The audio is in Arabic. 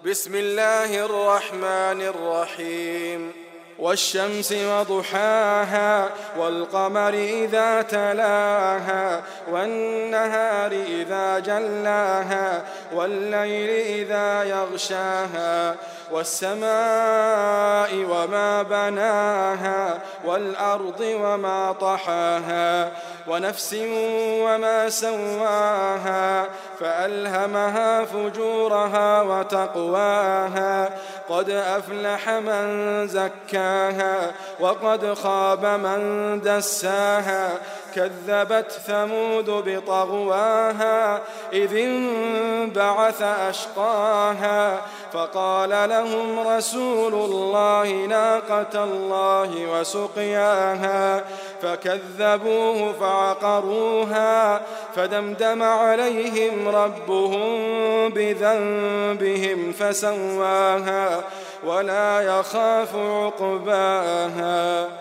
بسم الله الرحمن الرحيم والشمس وضحاها والقمر إذا تلاها والنهار إذا جلاها والليل إذا يغشاها والسماء وما بناها والأرض وما طحاها ونفس وما سواها فألهمها فجورها وتقواها قد أفلح من زكاها وقد خاب من دساها كذبت ثمود بطغواها إذ انبعث أشقاها فقال لهم رسول الله ناقة الله وسقياها فكذبوه فعقروها فدمدم عليهم ربهم بذنبهم فسواها ولا يخاف عقباها.